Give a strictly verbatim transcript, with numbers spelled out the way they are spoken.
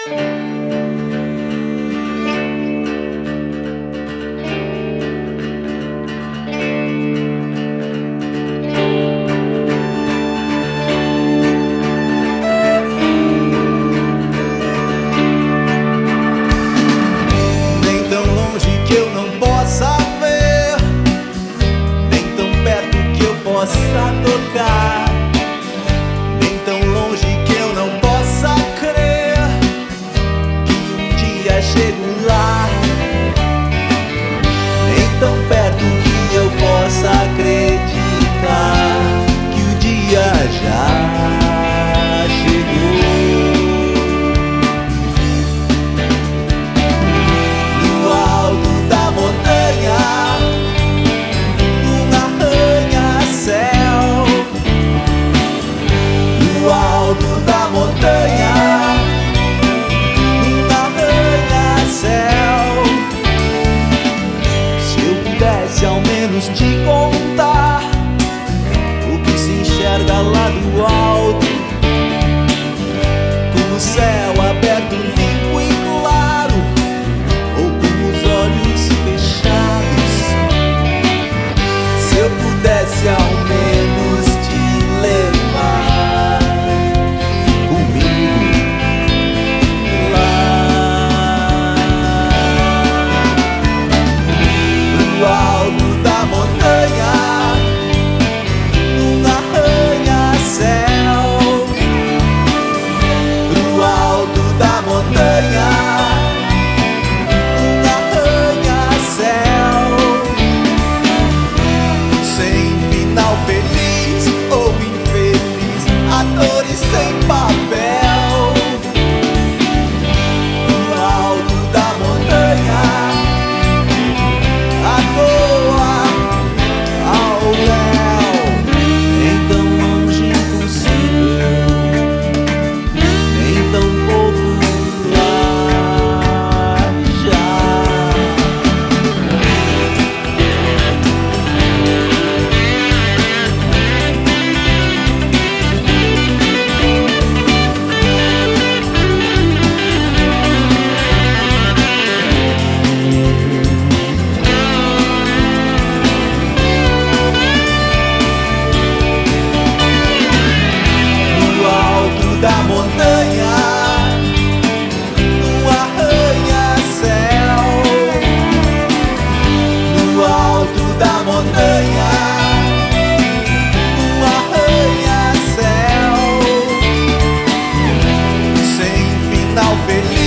Que eu não possa ver, nem tão perto que eu possa tocar, nem tão longe que eu não possa crer que um dia chego lá, nem tão perto que eu possa acreditar que o dia já chegou. Da montanha, um arranha-céu. Se eu pudesse ao menos te contar o que se enxerga lá do alto, como o céu aberto, limpo e claro, ou como os olhos fechados. Se eu pudesse ao menos te levar da montanha, no arranha-céu, no alto da montanha, no arranha-céu, sem final feliz.